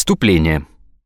Вступление.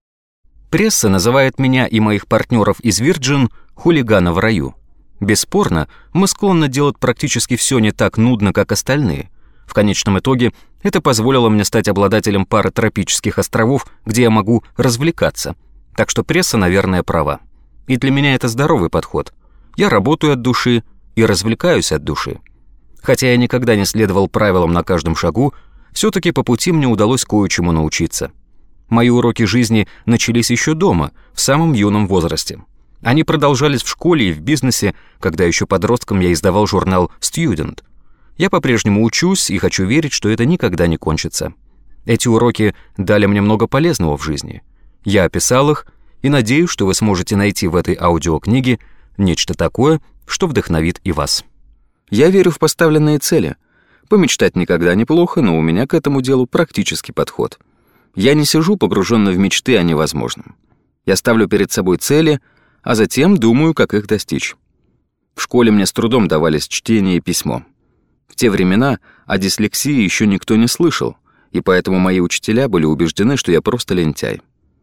Пресса называет меня и моих партнеров из Virgin хулиганы в раю. Бесспорно, мы склонны делать практически все не так нудно, как остальные. В конечном итоге это позволило мне стать обладателем пары тропических островов, где я могу развлекаться. Так что пресса, наверное, права. И для меня это здоровый подход. Я работаю от души и развлекаюсь от души. Хотя я никогда не следовал правилам на каждом шагу, все-таки по пути мне удалось кое-чему научиться. Мои уроки жизни начались еще дома, в самом юном возрасте. Они продолжались в школе и в бизнесе, когда еще подростком я издавал журнал «Student». Я по-прежнему учусь и хочу верить, что это никогда не кончится. Эти уроки дали мне много полезного в жизни. Я описал их и надеюсь, что вы сможете найти в этой аудиокниге нечто такое, что вдохновит и вас. Я верю в поставленные цели. Помечтать никогда неплохо, но у меня к этому делу практический подход. Я не сижу погруженно в мечты о невозможном. Я ставлю перед собой цели, а затем думаю, как их достичь. В школе мне с трудом давались чтение и письмо. В те времена о дислексии еще никто не слышал, и поэтому мои учителя были убеждены, что я просто лентяй.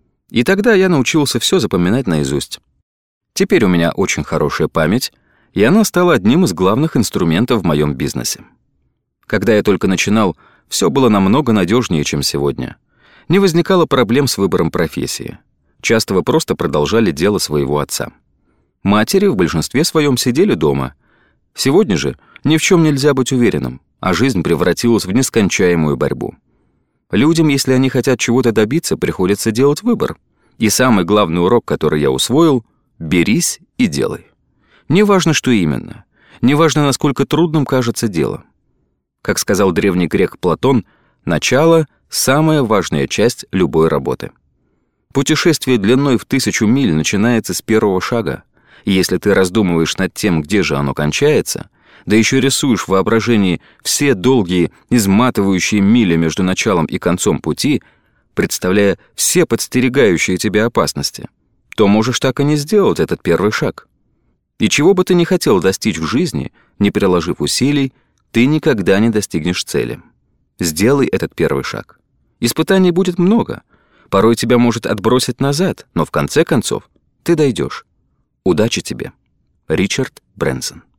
И тогда я научился все запоминать наизусть. Теперь у меня очень хорошая память, и она стала одним из главных инструментов в моем бизнесе. Когда я только начинал, все было намного надежнее, чем сегодня. Не возникало проблем с выбором профессии. Часто вы просто продолжали дело своего отца. Матери в большинстве своем сидели дома. Сегодня же ни в чем нельзя быть уверенным, а жизнь превратилась в нескончаемую борьбу. Людям, если они хотят чего-то добиться, приходится делать выбор. И самый главный урок, который я усвоил — берись и делай. Неважно, что именно. Неважно, насколько трудным кажется дело. Как сказал древний грек Платон, начало — самая важная часть любой работы. Путешествие длиной в 1000 миль начинается с первого шага, и если ты раздумываешь над тем, где же оно кончается, да еще рисуешь в воображении все долгие, изматывающие мили между началом и концом пути, представляя все подстерегающие тебя опасности, то можешь так и не сделать этот первый шаг. И чего бы ты ни хотел достичь в жизни, не приложив усилий, ты никогда не достигнешь цели. Сделай этот первый шаг. Испытаний будет много. Порой тебя может отбросить назад, но в конце концов ты дойдешь. Удачи тебе. Ричард Брэнсон.